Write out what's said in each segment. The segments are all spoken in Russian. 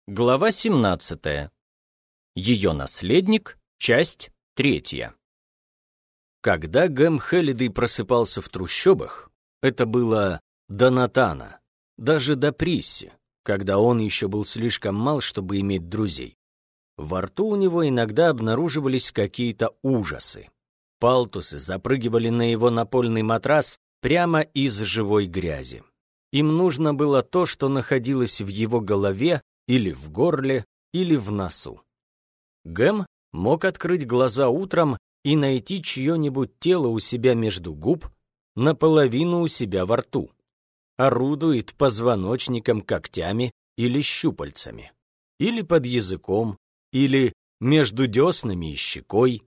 Глава 17. Ее наследник. Часть 3. Когда Гэм Хеллидэй просыпался в трущобах, это было до Натана, даже до Присси, когда он еще был слишком мал, чтобы иметь друзей. Во рту у него иногда обнаруживались какие-то ужасы. Палтусы запрыгивали на его напольный матрас прямо из живой грязи. Им нужно было то, что находилось в его голове, или в горле, или в носу. Гэм мог открыть глаза утром и найти чье-нибудь тело у себя между губ, наполовину у себя во рту. Орудует позвоночником, когтями или щупальцами. Или под языком, или между деснами и щекой.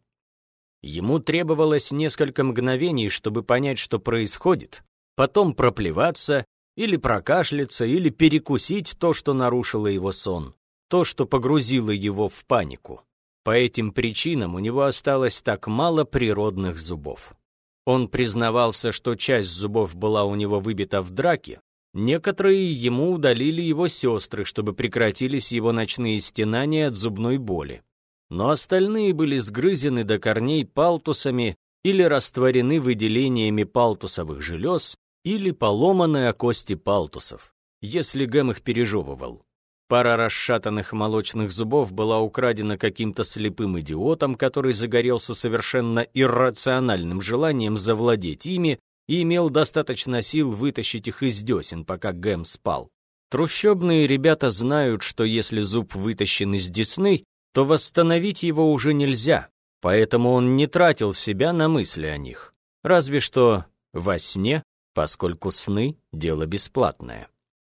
Ему требовалось несколько мгновений, чтобы понять, что происходит, потом проплеваться, или прокашляться, или перекусить то, что нарушило его сон, то, что погрузило его в панику. По этим причинам у него осталось так мало природных зубов. Он признавался, что часть зубов была у него выбита в драке, некоторые ему удалили его сестры, чтобы прекратились его ночные стенания от зубной боли. Но остальные были сгрызены до корней палтусами или растворены выделениями палтусовых желез, или поломаны о кости палтусов, если Гэм их пережевывал. Пара расшатанных молочных зубов была украдена каким-то слепым идиотом, который загорелся совершенно иррациональным желанием завладеть ими и имел достаточно сил вытащить их из десен, пока Гэм спал. Трущобные ребята знают, что если зуб вытащен из десны, то восстановить его уже нельзя, поэтому он не тратил себя на мысли о них, разве что во сне, поскольку сны — дело бесплатное.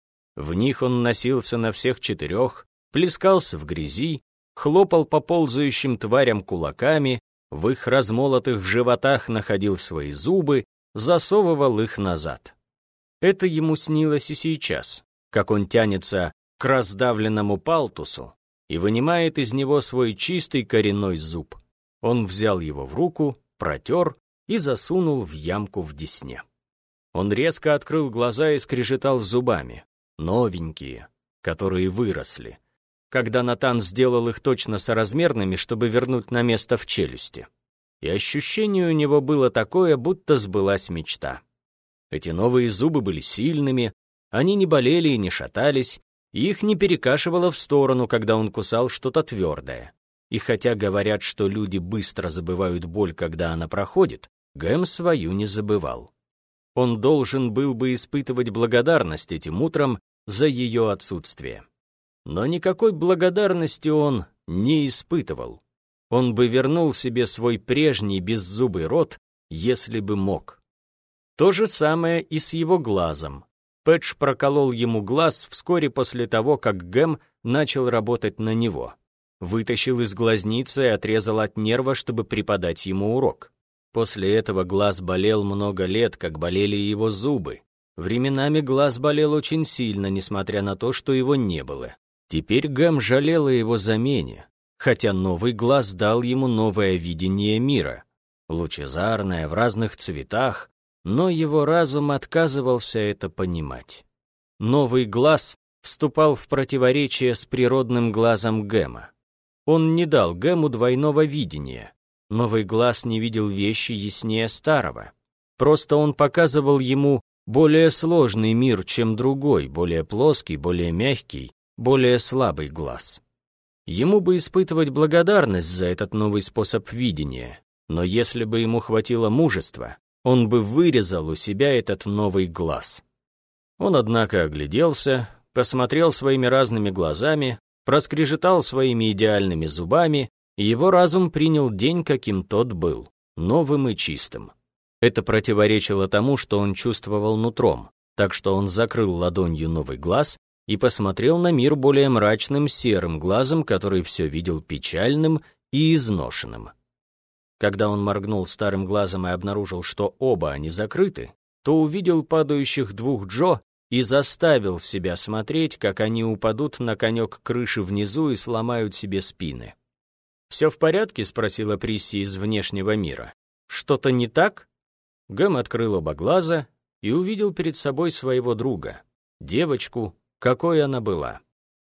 В них он носился на всех четырех, плескался в грязи, хлопал по ползающим тварям кулаками, в их размолотых животах находил свои зубы, засовывал их назад. Это ему снилось и сейчас, как он тянется к раздавленному палтусу и вынимает из него свой чистый коренной зуб. Он взял его в руку, протер и засунул в ямку в десне. Он резко открыл глаза и скрежетал зубами, новенькие, которые выросли, когда Натан сделал их точно соразмерными, чтобы вернуть на место в челюсти. И ощущение у него было такое, будто сбылась мечта. Эти новые зубы были сильными, они не болели и не шатались, и их не перекашивало в сторону, когда он кусал что-то твердое. И хотя говорят, что люди быстро забывают боль, когда она проходит, Гэм свою не забывал. Он должен был бы испытывать благодарность этим утром за ее отсутствие. Но никакой благодарности он не испытывал. Он бы вернул себе свой прежний беззубый рот, если бы мог. То же самое и с его глазом. Пэтч проколол ему глаз вскоре после того, как Гэм начал работать на него. Вытащил из глазницы и отрезал от нерва, чтобы преподать ему урок. После этого глаз болел много лет, как болели его зубы. Временами глаз болел очень сильно, несмотря на то, что его не было. Теперь Гэм жалел о его замене, хотя новый глаз дал ему новое видение мира, лучезарное, в разных цветах, но его разум отказывался это понимать. Новый глаз вступал в противоречие с природным глазом Гэма. Он не дал Гэму двойного видения. Новый глаз не видел вещи яснее старого. Просто он показывал ему более сложный мир, чем другой, более плоский, более мягкий, более слабый глаз. Ему бы испытывать благодарность за этот новый способ видения, но если бы ему хватило мужества, он бы вырезал у себя этот новый глаз. Он, однако, огляделся, посмотрел своими разными глазами, проскрежетал своими идеальными зубами, и его разум принял день, каким тот был, новым и чистым. Это противоречило тому, что он чувствовал нутром, так что он закрыл ладонью новый глаз и посмотрел на мир более мрачным серым глазом, который все видел печальным и изношенным. Когда он моргнул старым глазом и обнаружил, что оба они закрыты, то увидел падающих двух Джо и заставил себя смотреть, как они упадут на конек крыши внизу и сломают себе спины. «Все в порядке?» — спросила Присси из внешнего мира. «Что-то не так?» Гэм открыл оба глаза и увидел перед собой своего друга, девочку, какой она была.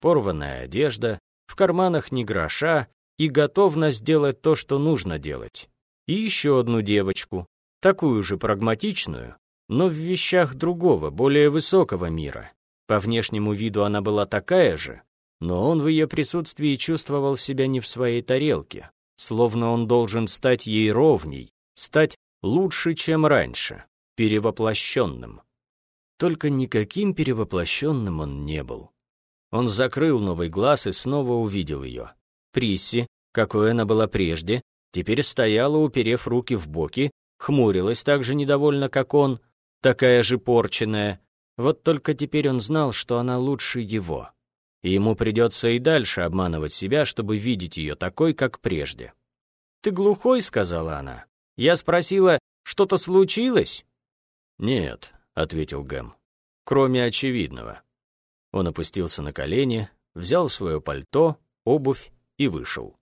порванная одежда, в карманах ни гроша и готовность сделать то, что нужно делать. И еще одну девочку, такую же прагматичную, но в вещах другого, более высокого мира. По внешнему виду она была такая же, но он в ее присутствии чувствовал себя не в своей тарелке, словно он должен стать ей ровней, стать лучше, чем раньше, перевоплощенным. Только никаким перевоплощенным он не был. Он закрыл новый глаз и снова увидел ее. Присси, какой она была прежде, теперь стояла, уперев руки в боки, хмурилась так же недовольно, как он, такая же порченная. Вот только теперь он знал, что она лучше его. И ему придется и дальше обманывать себя, чтобы видеть ее такой, как прежде. «Ты глухой?» — сказала она. «Я спросила, что-то случилось?» «Нет», — ответил Гэм, — «кроме очевидного». Он опустился на колени, взял свое пальто, обувь и вышел.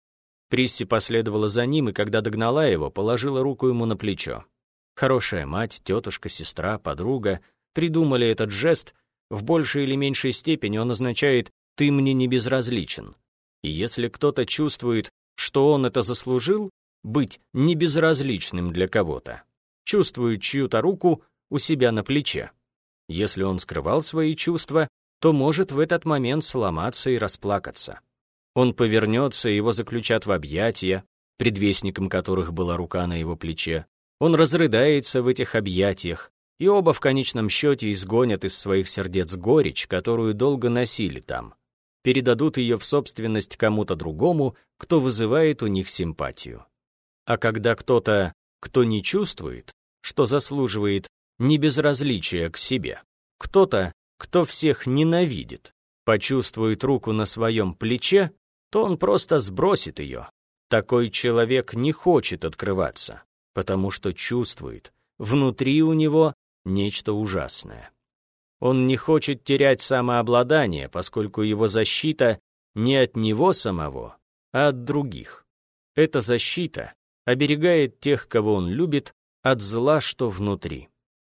Присси последовала за ним, и когда догнала его, положила руку ему на плечо. Хорошая мать, тетушка, сестра, подруга придумали этот жест. В большей или меньшей степени он означает «ты мне не безразличен». И если кто-то чувствует, что он это заслужил, быть небезразличным для кого-то, чувствует чью-то руку у себя на плече. Если он скрывал свои чувства, то может в этот момент сломаться и расплакаться. Он повернется, его заключат в объятия, предвестником которых была рука на его плече. Он разрыдается в этих объятиях, и оба в конечном счете изгонят из своих сердец горечь, которую долго носили там. Передадут ее в собственность кому-то другому, кто вызывает у них симпатию. А когда кто-то, кто не чувствует, что заслуживает небезразличия к себе, кто-то, кто всех ненавидит, почувствует руку на своем плече, то он просто сбросит ее. Такой человек не хочет открываться, потому что чувствует, внутри у него нечто ужасное. Он не хочет терять самообладание, поскольку его защита не от него самого, а от других. Эта защита оберегает тех, кого он любит, от зла, что внутри.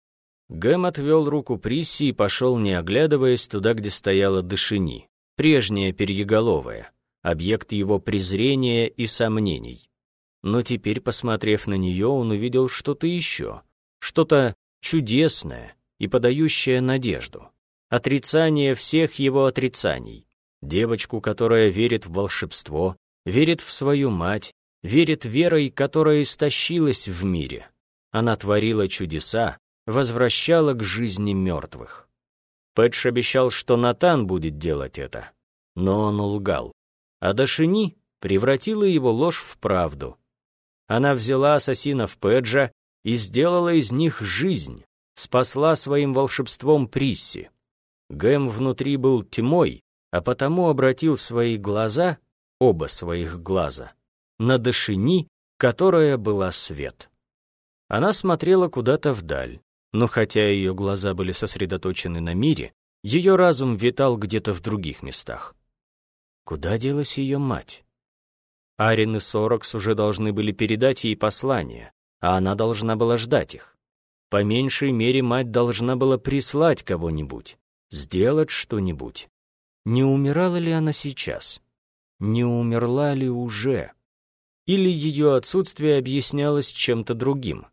Гэм отвел руку Присси и пошел, не оглядываясь, туда, где стояла Дашини, прежняя перьеголовая, объект его презрения и сомнений. Но теперь, посмотрев на нее, он увидел что-то еще, что-то чудесное и подающее надежду, отрицание всех его отрицаний, девочку, которая верит в волшебство, верит в свою мать, верит верой, которая истощилась в мире. Она творила чудеса, возвращала к жизни мертвых. Пэтч обещал, что Натан будет делать это, но он лгал, а Дашини превратила его ложь в правду. Она взяла ассасинов Пэджа и сделала из них жизнь, спасла своим волшебством Присси. Гэм внутри был тьмой, а потому обратил свои глаза, оба своих глаза, на Дашини, которая была свет. Она смотрела куда-то вдаль, но хотя ее глаза были сосредоточены на мире, ее разум витал где-то в других местах. Куда делась ее мать? Арин и Сорокс уже должны были передать ей послание, а она должна была ждать их. По меньшей мере, мать должна была прислать кого-нибудь, сделать что-нибудь. Не умирала ли она сейчас? Не умерла ли уже? Или ее отсутствие объяснялось чем-то другим?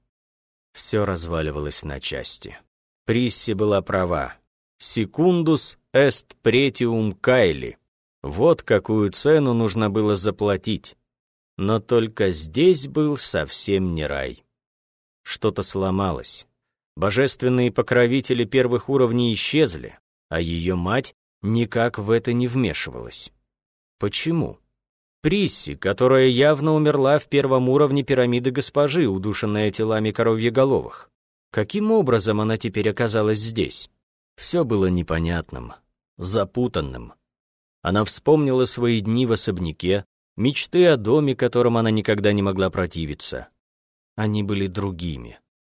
Все разваливалось на части. Присси была права. «Секундус эст претиум кайли». Вот какую цену нужно было заплатить. Но только здесь был совсем не рай. Что-то сломалось. Божественные покровители первых уровней исчезли, а ее мать никак в это не вмешивалась. Почему? Присси, которая явно умерла в первом уровне пирамиды госпожи, удушенная телами коровьеголовых. Каким образом она теперь оказалась здесь? Все было непонятным, запутанным. Она вспомнила свои дни в особняке, мечты о доме, которым она никогда не могла противиться. Они были другими.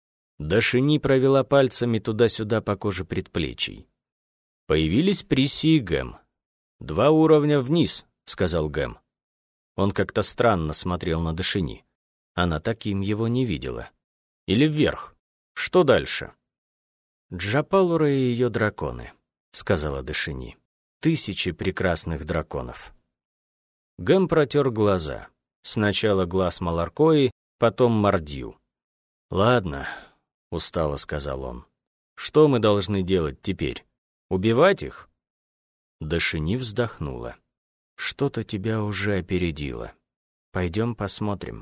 Дашини провела пальцами туда-сюда по коже предплечий. Появились Присси и Гэм. «2 уровня вниз», — сказал Гэм. Он как-то странно смотрел на Дашини. Она таким его не видела. «Или вверх? Что дальше?» «Джапалура и ее драконы», — сказала Дашини. тысячи прекрасных драконов. Гэм протер глаза. Сначала глаз Маларкои, потом Мордью. «Ладно», — устало сказал он. «Что мы должны делать теперь? Убивать их?» Дашини вздохнула. «Что-то тебя уже опередило. Пойдем посмотрим».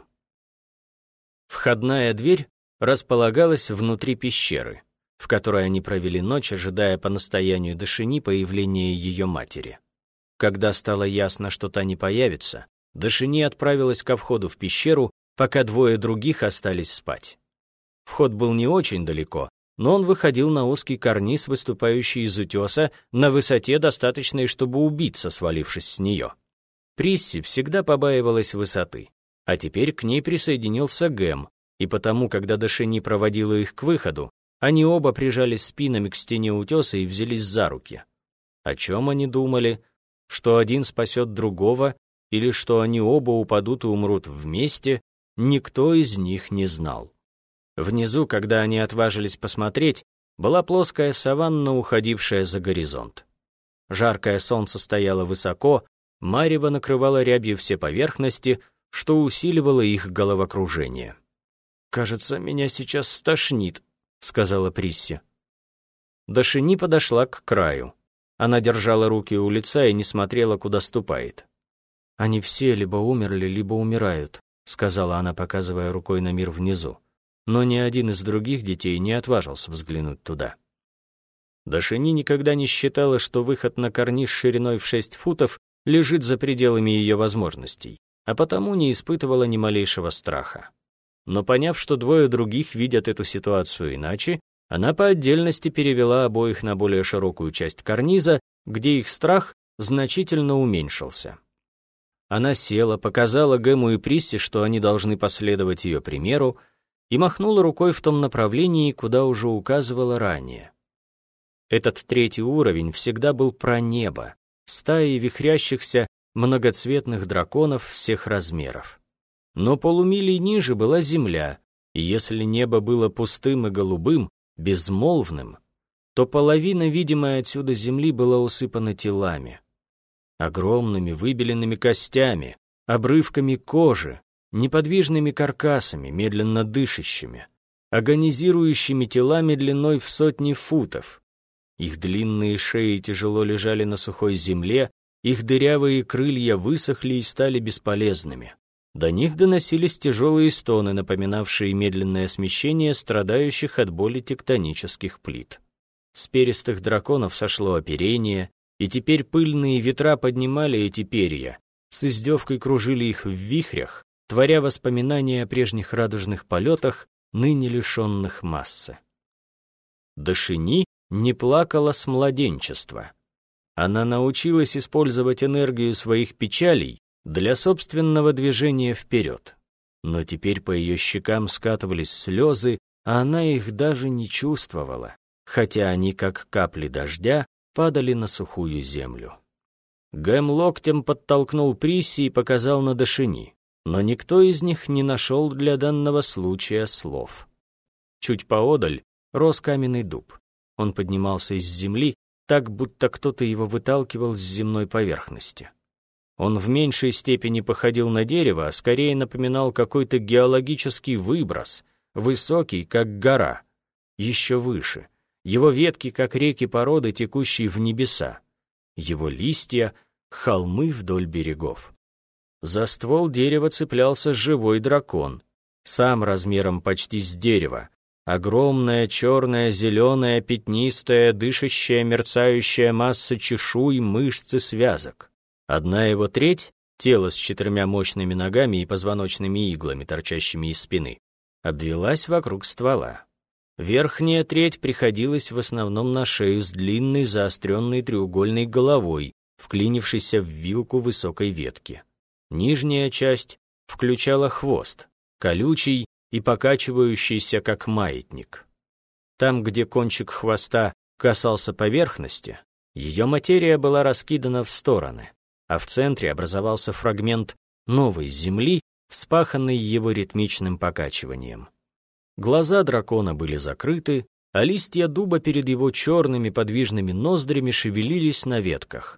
Входная дверь располагалась внутри пещеры, в которой они провели ночь, ожидая по настоянию Дашини появления ее матери. Когда стало ясно, что та не появится, Дашини отправилась ко входу в пещеру, пока двое других остались спать. Вход был не очень далеко, но он выходил на узкий карниз, выступающий из утеса, на высоте, достаточной, чтобы убиться, свалившись с нее. Присси всегда побаивалась высоты, а теперь к ней присоединился Гэм, и потому, когда Дашини проводила их к выходу, они оба прижались спинами к стене утеса и взялись за руки. О чем они думали? Что один спасет другого, или что они оба упадут и умрут вместе, никто из них не знал. Внизу, когда они отважились посмотреть, была плоская саванна, уходившая за горизонт. Жаркое солнце стояло высоко, марево накрывало рябью все поверхности, что усиливало их головокружение. «Кажется, меня сейчас стошнит», — сказала Присси. Дашини подошла к краю. Она держала руки у лица и не смотрела, куда ступает. «Они все либо умерли, либо умирают», — сказала она, показывая рукой на мир внизу. Но ни один из других детей не отважился взглянуть туда. Дашини никогда не считала, что выход на карниз шириной в 6 футов лежит за пределами ее возможностей, а потому не испытывала ни малейшего страха. Но поняв, что двое других видят эту ситуацию иначе, она по отдельности перевела обоих на более широкую часть карниза, где их страх значительно уменьшился. Она села, показала Гэму и Присси, что они должны последовать ее примеру, и махнула рукой в том направлении, куда уже указывала ранее. Этот третий уровень всегда был про небо, стаи вихрящихся многоцветных драконов всех размеров. Но полумилей ниже была земля, и если небо было пустым и голубым, безмолвным, то половина, видимая отсюда земли, была усыпана телами. Огромными выбеленными костями, обрывками кожи, неподвижными каркасами, медленно дышащими, агонизирующими телами длиной в сотни футов. Их длинные шеи тяжело лежали на сухой земле, их дырявые крылья высохли и стали бесполезными. До них доносились тяжелые стоны, напоминавшие медленное смещение страдающих от боли тектонических плит. С перистых драконов сошло оперение, и теперь пыльные ветра поднимали эти перья, с издевкой кружили их в вихрях, творя воспоминания о прежних радужных полетах, ныне лишенных массы. Дашини не плакала с младенчества. Она научилась использовать энергию своих печалей для собственного движения вперед. Но теперь по ее щекам скатывались слезы, а она их даже не чувствовала, хотя они, как капли дождя, падали на сухую землю. Гэм локтем подтолкнул Присси и показал на Дашини, но никто из них не нашел для данного случая слов. Чуть поодаль рос каменный дуб. Он поднимался из земли, так будто кто-то его выталкивал с земной поверхности. Он в меньшей степени походил на дерево, а скорее напоминал какой-то геологический выброс, высокий, как гора, еще выше. Его ветки, как реки породы, текущие в небеса. Его листья — холмы вдоль берегов. За ствол дерева цеплялся живой дракон, сам размером почти с дерево. Огромная черная, зеленая, пятнистая, дышащая, мерцающая масса чешуй, мышц и связок. Одна его треть, тело с 4 мощными ногами и позвоночными иглами, торчащими из спины, обвелась вокруг ствола. Верхняя треть приходилась в основном на шею с длинной заостренной треугольной головой, вклинившейся в вилку высокой ветки. Нижняя часть включала хвост, колючий и покачивающийся, как маятник. Там, где кончик хвоста касался поверхности, ее материя была раскидана в стороны, а в центре образовался фрагмент новой земли, вспаханный его ритмичным покачиванием. Глаза дракона были закрыты, а листья дуба перед его черными подвижными ноздрями шевелились на ветках.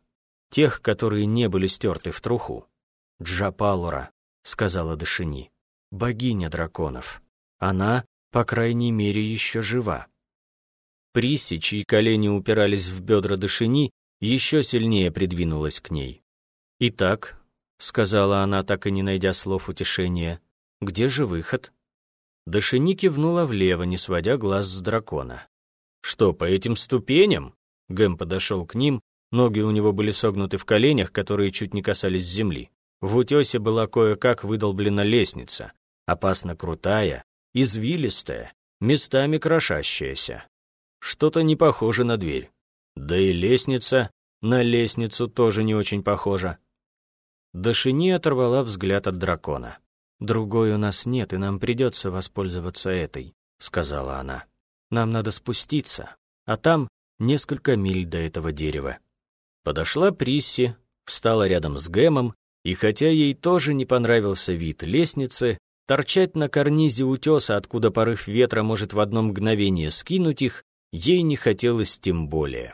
тех, которые не были стерты в труху. «Джапалура», — сказала Дашини, — «богиня драконов. Она, по крайней мере, еще жива». Присси, чьи колени упирались в бедра Дашини, еще сильнее придвинулась к ней. «Итак», — сказала она, так и не найдя слов утешения, — «где же выход?» Дашини кивнула влево, не сводя глаз с дракона. «Что, по этим ступеням?» Гэм подошел к ним, ноги у него были согнуты в коленях, которые чуть не касались земли. В утесе была кое-как выдолблена лестница, опасно крутая, извилистая, местами крошащаяся. Что-то не похоже на дверь. Да и лестница на лестницу тоже не очень похожа. Дашини оторвала взгляд от дракона. «Другой у нас нет, и нам придется воспользоваться этой», — сказала она. «Нам надо спуститься, а там несколько миль до этого дерева». Подошла Присси, встала рядом с Гэмом, и хотя ей тоже не понравился вид лестницы, торчать на карнизе утеса, откуда порыв ветра может в одно мгновение скинуть их, ей не хотелось тем более.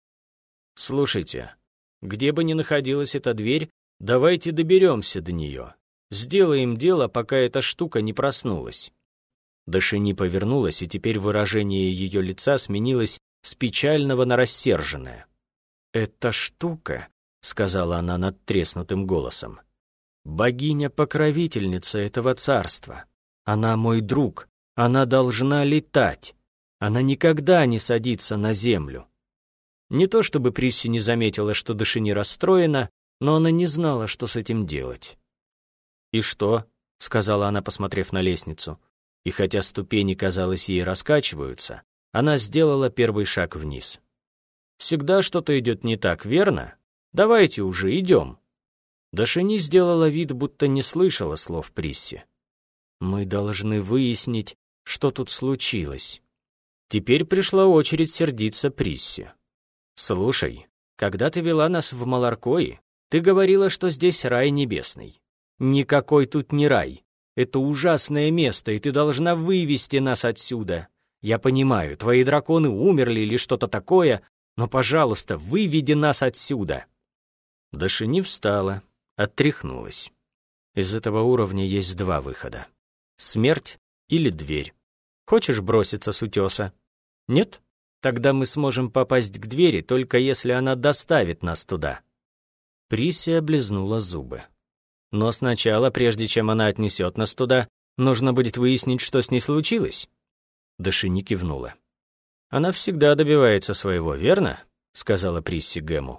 «Слушайте, где бы ни находилась эта дверь, давайте доберемся до нее. Сделаем дело, пока эта штука не проснулась». Дашини повернулась, и теперь выражение ее лица сменилось с печального на рассерженное. «Эта штука», — сказала она надтреснутым голосом, — «богиня-покровительница этого царства. Она мой друг, она должна летать. Она никогда не садится на землю». Не то чтобы Присси не заметила, что Дашини расстроена, но она не знала, что с этим делать. «И что?» — сказала она, посмотрев на лестницу. И хотя ступени, казалось, ей раскачиваются, она сделала первый шаг вниз. «Всегда что-то идет не так, верно? Давайте уже идем». Дашини сделала вид, будто не слышала слов Присси. «Мы должны выяснить, что тут случилось». Теперь пришла очередь сердиться Присси. «Слушай, когда ты вела нас в Маларкои, ты говорила, что здесь рай небесный. Никакой тут не рай. Это ужасное место, и ты должна вывести нас отсюда. Я понимаю, твои драконы умерли или что-то такое, но, пожалуйста, выведи нас отсюда». Дашини встала, оттряхнулась. Из этого уровня есть два выхода. Смерть или дверь. Хочешь броситься с утеса? Нет? Тогда мы сможем попасть к двери, только если она доставит нас туда. Присси облизнула зубы. Но сначала, прежде чем она отнесет нас туда, нужно будет выяснить, что с ней случилось. Дашини кивнула. «Она всегда добивается своего, верно?» — сказала Присси Гэму.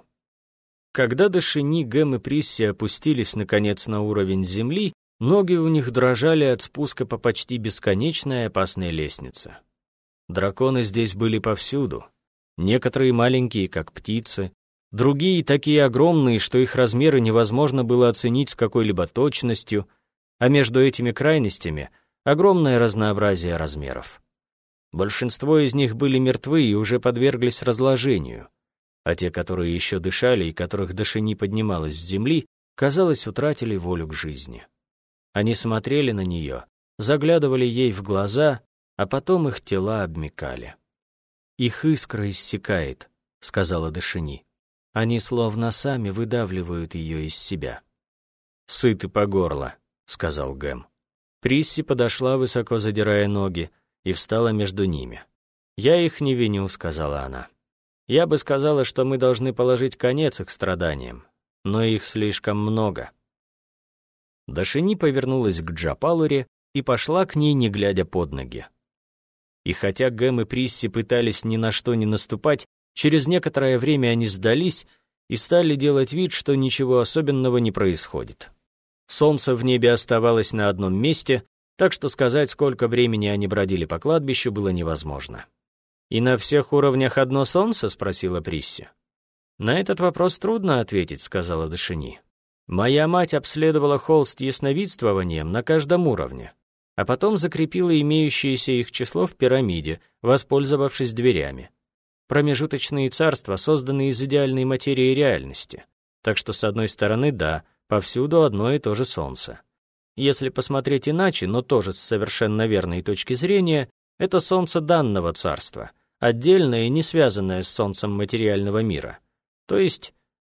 Когда Дашини, Гэм и Присси опустились, наконец, на уровень земли, ноги у них дрожали от спуска по почти бесконечной и опасной лестнице. Драконы здесь были повсюду. Некоторые маленькие, как птицы, другие такие огромные, что их размеры невозможно было оценить с какой-либо точностью, а между этими крайностями огромное разнообразие размеров. Большинство из них были мертвы и уже подверглись разложению, а те, которые еще дышали и которых Дашини поднималась с земли, казалось, утратили волю к жизни. Они смотрели на нее, заглядывали ей в глаза, а потом их тела обмякали. «Их искра иссякает», — сказала Дашини. «Они словно сами выдавливают ее из себя». «Сыты по горло», — сказал Гэм. Присси подошла, высоко задирая ноги, и встала между ними. «Я их не виню», — сказала она. «Я бы сказала, что мы должны положить конец их страданиям, но их слишком много». Дашини повернулась к Джапалуре и пошла к ней, не глядя под ноги. И хотя Гэм и Присси пытались ни на что не наступать, через некоторое время они сдались и стали делать вид, что ничего особенного не происходит. Солнце в небе оставалось на одном месте, так что сказать, сколько времени они бродили по кладбищу, было невозможно. «И на всех уровнях одно солнце?» — спросила Присси. «На этот вопрос трудно ответить», — сказала Дашини. «Моя мать обследовала холст ясновидствованием на каждом уровне, а потом закрепила имеющееся их число в пирамиде, воспользовавшись дверями. Промежуточные царства созданы из идеальной материи реальности, так что, с одной стороны, да, повсюду одно и то же солнце. Если посмотреть иначе, но тоже с совершенно верной точки зрения, это солнце данного царства, отдельное и не связанное с солнцем материального мира, то есть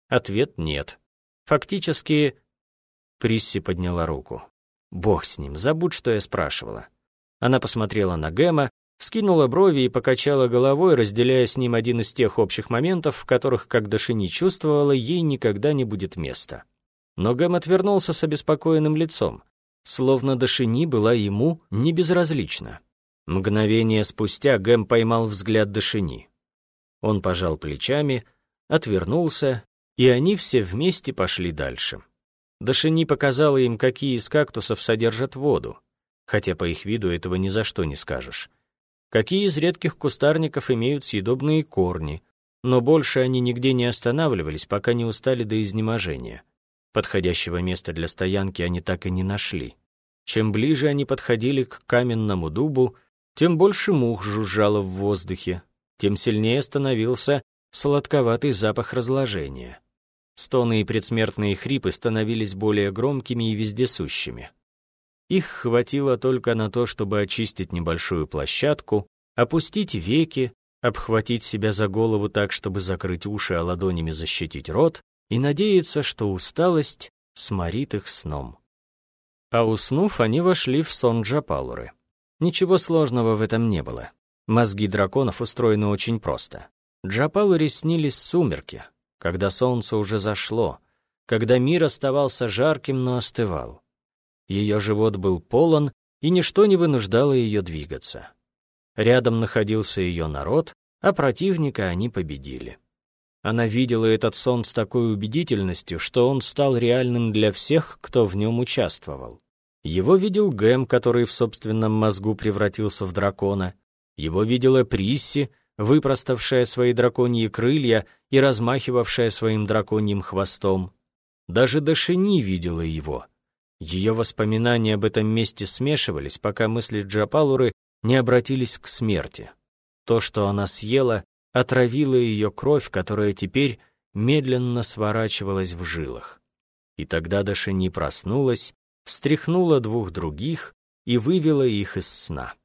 Ответ нет. Фактически... Присси подняла руку. Бог с ним, забудь, что я спрашивала. Она посмотрела на Гэма, вскинула брови и покачала головой, разделяя с ним один из тех общих моментов, в которых, как Дашини чувствовала, ей никогда не будет места. Но Гэм отвернулся с обеспокоенным лицом, словно Дашини была ему не безразлична. Мгновение спустя Гэм поймал взгляд Дашини. Он пожал плечами, отвернулся, и они все вместе пошли дальше. Дашини показала им, какие из кактусов содержат воду, хотя по их виду этого ни за что не скажешь. Какие из редких кустарников имеют съедобные корни, но больше они нигде не останавливались, пока не устали до изнеможения. Подходящего места для стоянки они так и не нашли. Чем ближе они подходили к каменному дубу, тем больше мух жужжало в воздухе, тем сильнее становился сладковатый запах разложения. Стоны и предсмертные хрипы становились более громкими и вездесущими. Их хватило только на то, чтобы очистить небольшую площадку, опустить веки, обхватить себя за голову так, чтобы закрыть уши, а ладонями защитить рот, и надеяться, что усталость сморит их сном. А уснув, они вошли в сон Джапалуры. Ничего сложного в этом не было. Мозги драконов устроены очень просто. Джапалуре снились сумерки, когда солнце уже зашло, когда мир оставался жарким, но остывал. Ее живот был полон, и ничто не вынуждало ее двигаться. Рядом находился ее народ, а противника они победили. Она видела этот сон с такой убедительностью, что он стал реальным для всех, кто в нем участвовал. Его видел Гэм, который в собственном мозгу превратился в дракона. Его видела Присси, выпроставшая свои драконьи крылья и размахивавшая своим драконьим хвостом. Даже Дашини видела его. Ее воспоминания об этом месте смешивались, пока мысли Джапалуры не обратились к смерти. То, что она съела, отравило ее кровь, которая теперь медленно сворачивалась в жилах. И тогда Дашини проснулась, встряхнула двух других и вывела их из сна.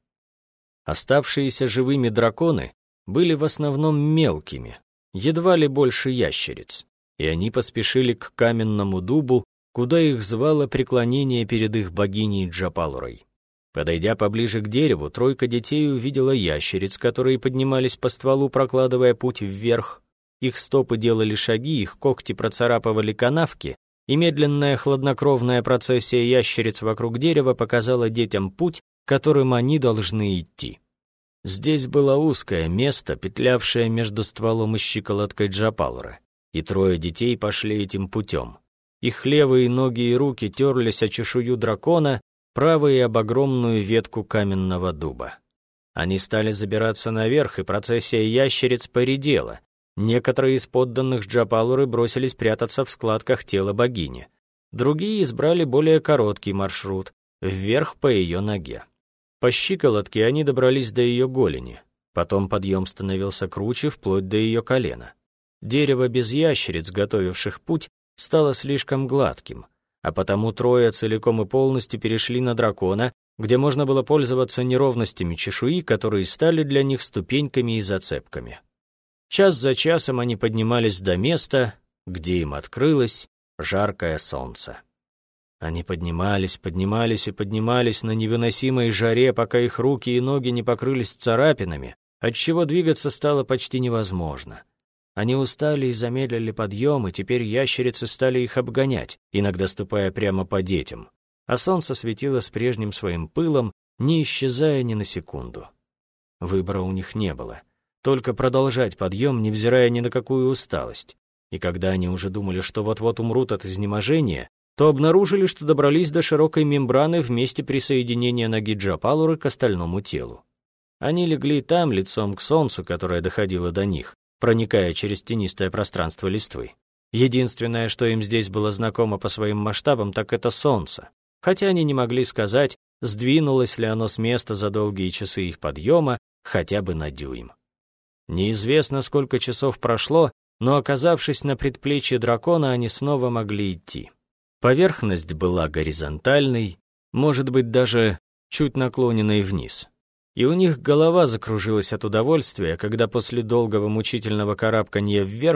Оставшиеся живыми драконы были в основном мелкими, едва ли больше ящериц, и они поспешили к каменному дубу, куда их звало преклонение перед их богиней Джапалурой. Подойдя поближе к дереву, тройка детей увидела ящериц, которые поднимались по стволу, прокладывая путь вверх. Их стопы делали шаги, их когти процарапывали канавки, и медленная хладнокровная процессия ящериц вокруг дерева показала детям путь, которым они должны идти. Здесь было узкое место, петлявшее между стволом и щиколоткой Джапалуры, и трое детей пошли этим путем. Их левые ноги и руки терлись о чешую дракона, правые об огромную ветку каменного дуба. Они стали забираться наверх, и процессия ящериц поредела. Некоторые из подданных Джапалуры бросились прятаться в складках тела богини. Другие избрали более короткий маршрут, вверх по ее ноге. По щиколотке они добрались до ее голени. Потом подъем становился круче, вплоть до ее колена. Дерево без ящериц, готовивших путь, стало слишком гладким, а потому трое целиком и полностью перешли на дракона, где можно было пользоваться неровностями чешуи, которые стали для них ступеньками и зацепками. Час за часом они поднимались до места, где им открылось жаркое солнце. Они поднимались и поднимались на невыносимой жаре, пока их руки и ноги не покрылись царапинами, отчего двигаться стало почти невозможно. Они устали и замедлили подъем, и теперь ящерицы стали их обгонять, иногда ступая прямо по детям, а солнце светило с прежним своим пылом, не исчезая ни на секунду. Выбора у них не было, только продолжать подъем, невзирая ни на какую усталость, и когда они уже думали, что вот-вот умрут от изнеможения, то обнаружили, что добрались до широкой мембраны в месте присоединения ноги Джапалуры к остальному телу. Они легли там, лицом к солнцу, которое доходило до них, проникая через тенистое пространство листвы. Единственное, что им здесь было знакомо по своим масштабам, так это солнце, хотя они не могли сказать, сдвинулось ли оно с места за долгие часы их подъема хотя бы на дюйм. Неизвестно, сколько часов прошло, но, оказавшись на предплечье дракона, они снова могли идти. Поверхность была горизонтальной, может быть, даже чуть наклоненной вниз. И у них голова закружилась от удовольствия, когда после долгого мучительного карабканья вверх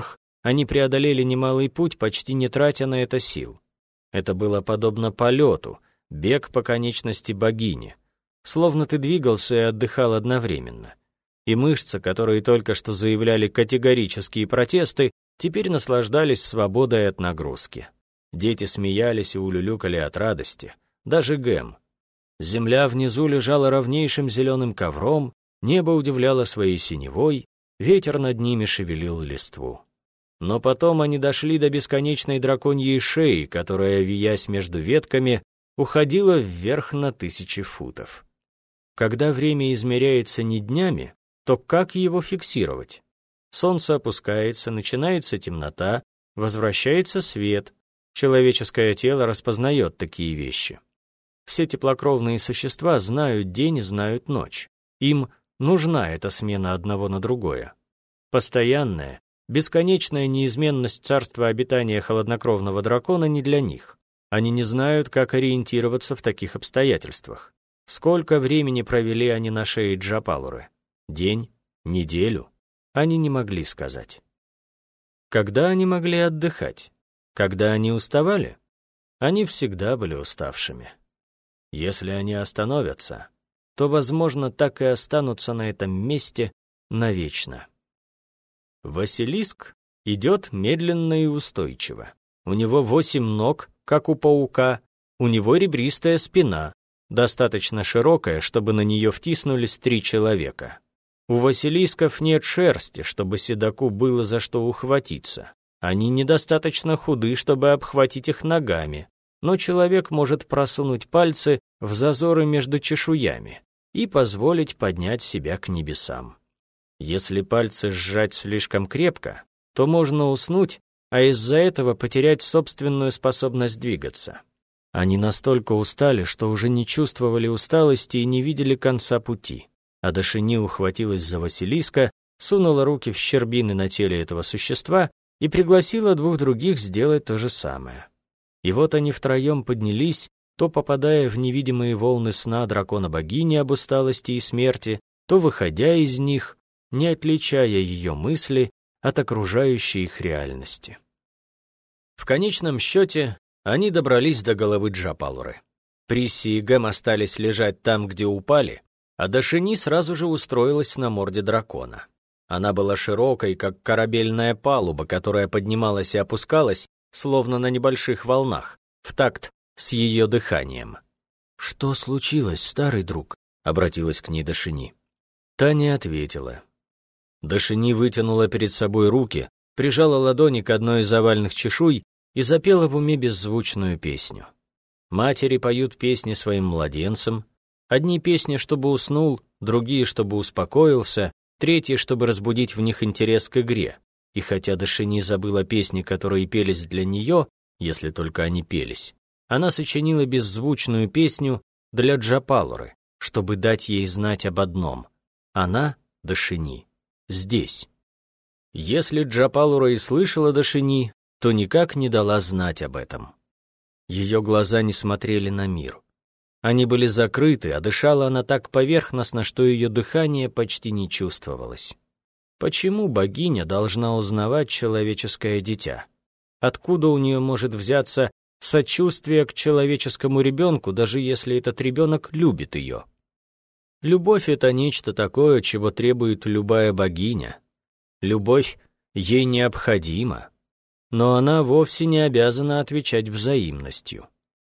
Они преодолели немалый путь, почти не тратя на это сил. Это было подобно полету, бег по конечности богини. Словно ты двигался и отдыхал одновременно. И мышцы, которые только что заявляли категорические протесты, теперь наслаждались свободой от нагрузки. Дети смеялись и улюлюкали от радости. Даже Гэм. Земля внизу лежала ровнейшим зеленым ковром, небо удивляло своей синевой, ветер над ними шевелил листву. Но потом они дошли до бесконечной драконьей шеи, которая, виясь между ветками, уходила вверх на 1000 футов. Когда время измеряется не днями, то как его фиксировать? Солнце опускается, начинается темнота, возвращается свет. Человеческое тело распознает такие вещи. Все теплокровные существа знают день и знают ночь. Им нужна эта смена одного на другое. Постоянная, бесконечная неизменность царства обитания холоднокровного дракона не для них. Они не знают, как ориентироваться в таких обстоятельствах. Сколько времени провели они на шее Джапалуры? День? Неделю? Они не могли сказать. Когда они могли отдыхать? Когда они уставали? Они всегда были уставшими. Если они остановятся, то, возможно, так и останутся на этом месте навечно. Василиск идет медленно и устойчиво. У него 8 ног, как у паука, у него ребристая спина, достаточно широкая, чтобы на нее втиснулись 3 человека. У василисков нет шерсти, чтобы седоку было за что ухватиться. Они недостаточно худы, чтобы обхватить их ногами, но человек может просунуть пальцы в зазоры между чешуями и позволить поднять себя к небесам. Если пальцы сжать слишком крепко, то можно уснуть, а из-за этого потерять собственную способность двигаться. Они настолько устали, что уже не чувствовали усталости и не видели конца пути. А Дашини ухватилась за Василиска, сунула руки в щербины на теле этого существа и пригласила 2 других сделать то же самое. И вот они втроем поднялись, то попадая в невидимые волны сна дракона-богини об усталости и смерти, то выходя из них, не отличая ее мысли от окружающей их реальности. В конечном счете они добрались до головы Джапалуры. Присси и Гэм остались лежать там, где упали, а Дашини сразу же устроилась на морде дракона. Она была широкой, как корабельная палуба, которая поднималась и опускалась, словно на небольших волнах, в такт с ее дыханием. «Что случилось, старый друг?» — обратилась к ней Дашини. Та не ответила. Дашини вытянула перед собой руки, прижала ладони к одной из овальных чешуй и запела в уме беззвучную песню. Матери поют песни своим младенцам, одни песни, чтобы уснул, другие, чтобы успокоился, третьи, чтобы разбудить в них интерес к игре. И хотя Дашини забыла песни, которые пелись для нее, если только они пелись, она сочинила беззвучную песню для Джапалуры, чтобы дать ей знать об одном. Она, Дашини, здесь. Если Джапалура и слышала Дашини, то никак не дала знать об этом. Ее глаза не смотрели на мир. Они были закрыты, а дышала она так поверхностно, что ее дыхание почти не чувствовалось. Почему богиня должна узнавать человеческое дитя? Откуда у нее может взяться сочувствие к человеческому ребенку, даже если этот ребенок любит ее? Любовь — это нечто такое, чего требует любая богиня. Любовь ей необходима, но она вовсе не обязана отвечать взаимностью.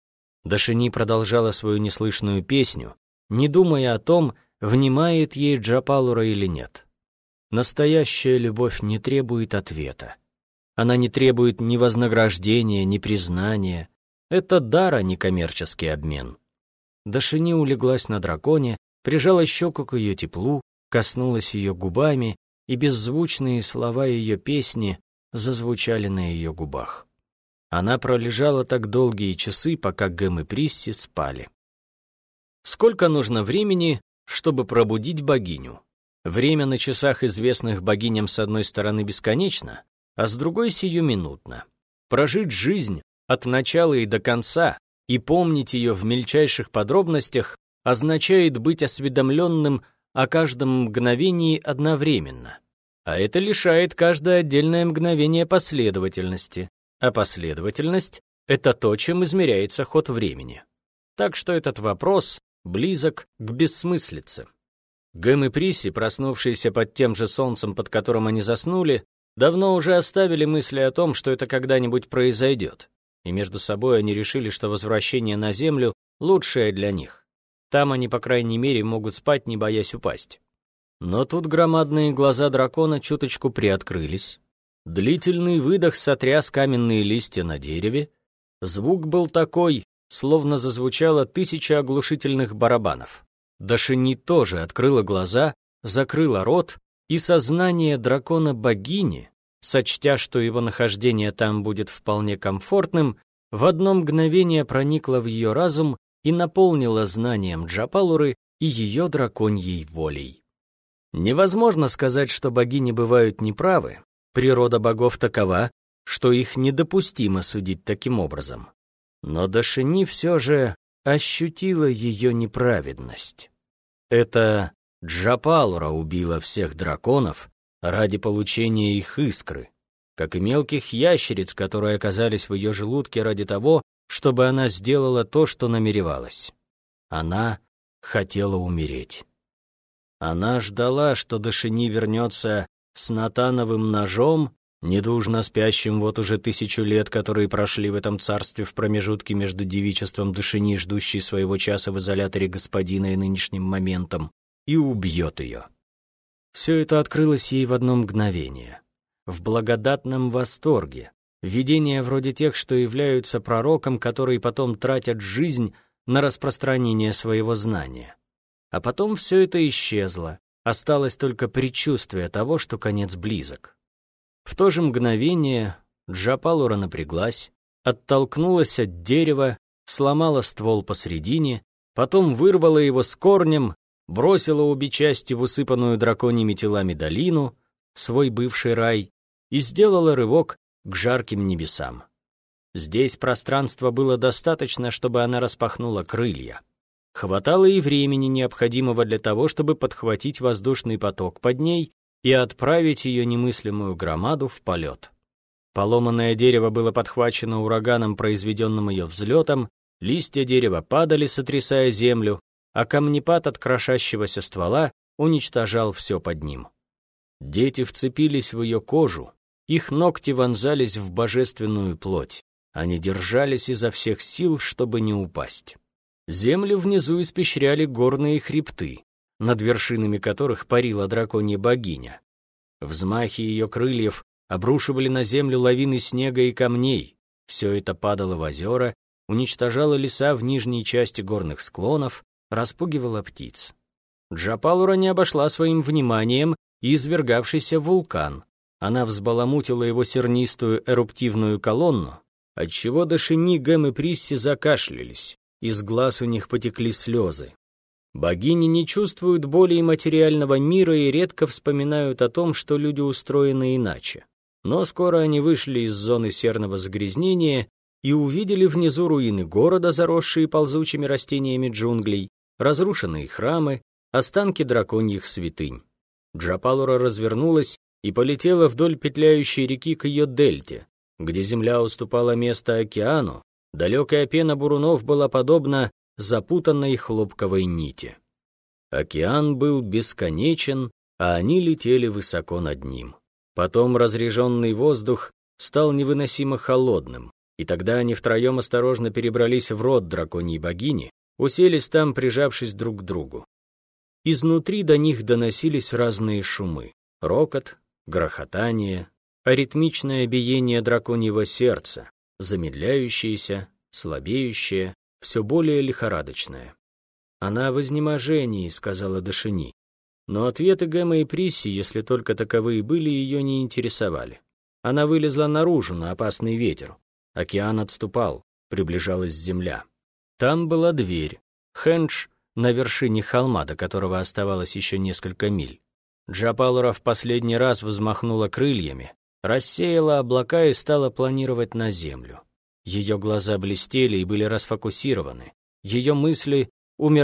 Дашини продолжала свою неслышную песню, не думая о том, внимает ей Джапалура или нет. Настоящая любовь не требует ответа. Она не требует ни вознаграждения, ни признания. Это дар, а не коммерческий обмен. Дашини улеглась на драконе, прижала щеку к ее теплу, коснулась ее губами, и беззвучные слова ее песни зазвучали на ее губах. Она пролежала так долгие часы, пока Гэм и Присси спали. Сколько нужно времени, чтобы пробудить богиню? Время на часах, известных богиням, с одной стороны бесконечно, а с другой сиюминутно. Прожить жизнь от начала и до конца и помнить ее в мельчайших подробностях означает быть осведомленным о каждом мгновении одновременно. А это лишает каждое отдельное мгновение последовательности. А последовательность — это то, чем измеряется ход времени. Так что этот вопрос близок к бессмыслице. Гэм и Присси, проснувшиеся под тем же солнцем, под которым они заснули, давно уже оставили мысли о том, что это когда-нибудь произойдет. И между собой они решили, что возвращение на Землю лучшее для них. Там они, по крайней мере, могут спать, не боясь упасть. Но тут громадные глаза дракона чуточку приоткрылись. Длительный выдох сотряс каменные листья на дереве. Звук был такой, словно зазвучало 1000 оглушительных барабанов. Дашини тоже открыла глаза, закрыла рот, и сознание дракона-богини, сочтя, что его нахождение там будет вполне комфортным, в одно мгновение проникло в ее разум и наполнило знанием Джапалуры и ее драконьей волей. Невозможно сказать, что богини бывают неправы. Природа богов такова, что их недопустимо судить таким образом. Но Дашини все же ощутила ее неправедность. Это Джапалура убила всех драконов ради получения их искры, как и мелких ящериц, которые оказались в ее желудке ради того, чтобы она сделала то, что намеревалась. Она хотела умереть. Она ждала, что Дашини вернется с натановым ножом, недужно спящим вот уже 1000 лет, которые прошли в этом царстве в промежутке между девичеством Дашини, ждущей своего часа в изоляторе господина, и нынешним моментом, и убьет ее. Все это открылось ей в одно мгновение. В благодатном восторге. Видения вроде тех, что являются пророком, которые потом тратят жизнь на распространение своего знания. А потом все это исчезло, осталось только предчувствие того, что конец близок. В то же мгновение Джапалура напряглась, оттолкнулась от дерева, сломала ствол посредине, потом вырвала его с корнем, бросила обе части в усыпанную драконьими телами долину, свой бывший рай, и сделала рывок к жарким небесам. Здесь пространства было достаточно, чтобы она распахнула крылья. Хватало и времени, необходимого для того, чтобы подхватить воздушный поток под ней и отправить ее немыслимую громаду в полет. Поломанное дерево было подхвачено ураганом, произведенным ее взлетом, листья дерева падали, сотрясая землю, а камнепад от крошащегося ствола уничтожал все под ним. Дети вцепились в ее кожу, их ногти вонзались в божественную плоть, они держались изо всех сил, чтобы не упасть. Землю внизу испещряли горные хребты, над вершинами которых парила драконья богиня. Взмахи ее крыльев обрушивали на землю лавины снега и камней, все это падало в озера, уничтожало леса в нижней части горных склонов, распугивало птиц. Джапалура не обошла своим вниманием и извергавшийся вулкан. Она взбаламутила его сернистую эруптивную колонну, отчего Дашини, Гэм и Присси закашлялись. Из глаз у них потекли слезы. Богини не чувствуют боли и материального мира и редко вспоминают о том, что люди устроены иначе. Но скоро они вышли из зоны серного загрязнения и увидели внизу руины города, заросшие ползучими растениями джунглей, разрушенные храмы, останки драконьих святынь. Джапалура развернулась и полетела вдоль петляющей реки к ее дельте, где земля уступала место океану. Далекая пена бурунов была подобна запутанной хлопковой нити. Океан был бесконечен, а они летели высоко над ним. Потом разреженный воздух стал невыносимо холодным, и тогда они втроем осторожно перебрались в рот драконьей богини, уселись там, прижавшись друг к другу. Изнутри до них доносились разные шумы: рокот, грохотание, аритмичное биение драконьего сердца, замедляющееся, слабеющее, все более лихорадочное. «Она в изнеможении», — сказала Дашини. Но ответы Гэма и Присси, если только таковые были, ее не интересовали. Она вылезла наружу на опасный ветер. Океан отступал, приближалась земля. Там была дверь. Хендж на вершине холма, до которого оставалось еще несколько миль. Джапалура в последний раз взмахнула крыльями, рассеяла облака и стала планировать на землю. Ее глаза блестели и были расфокусированы. Ее мысли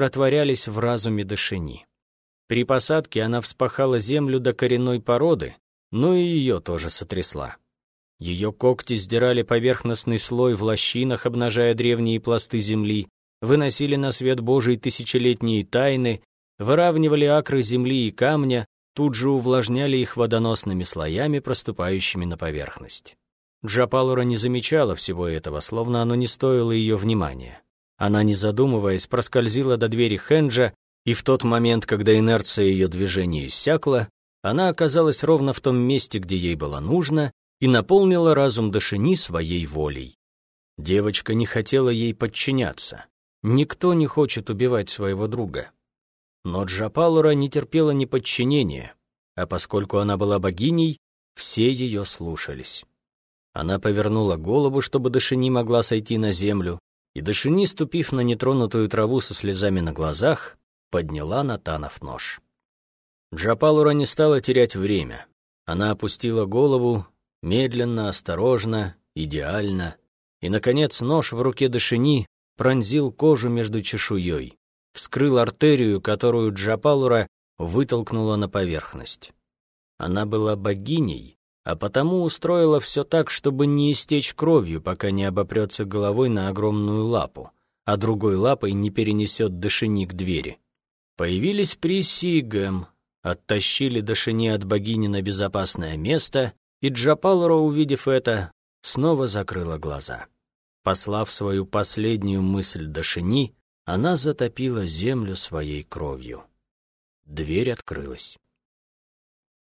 умиротворялись в разуме Дашини. При посадке она вспахала землю до коренной породы, но и ее тоже сотрясла. Ее когти сдирали поверхностный слой в лощинах, обнажая древние пласты земли, выносили на свет Божий тысячелетние тайны, выравнивали акры земли и камня, тут же увлажняли их водоносными слоями, проступающими на поверхность. Джапалура не замечала всего этого, словно оно не стоило ее внимания. Она, не задумываясь, проскользила до двери Хенджа, и в тот момент, когда инерция ее движения иссякла, она оказалась ровно в том месте, где ей было нужно, и наполнила разум Дашини своей волей. Девочка не хотела ей подчиняться. Никто не хочет убивать своего друга. Но Джапалура не терпела неподчинения, а поскольку она была богиней, все ее слушались. Она повернула голову, чтобы Дашини могла сойти на землю, и Дашини, ступив на нетронутую траву со слезами на глазах, подняла Натанов нож. Джапалура не стала терять время. Она опустила голову, медленно, осторожно, идеально, и, наконец, нож в руке Дашини пронзил кожу между чешуей, вскрыл артерию, которую Джапалура вытолкнула на поверхность. Она была богиней, а потому устроила все так, чтобы не истечь кровью, пока не обопрется головой на огромную лапу, а другой лапой не перенесет Дашини к двери. Появились Присси и Гэм, оттащили Дашини от богини на безопасное место, и Джапалура, увидев это, снова закрыла глаза. Послав свою последнюю мысль Дашини, она затопила землю своей кровью. Дверь открылась.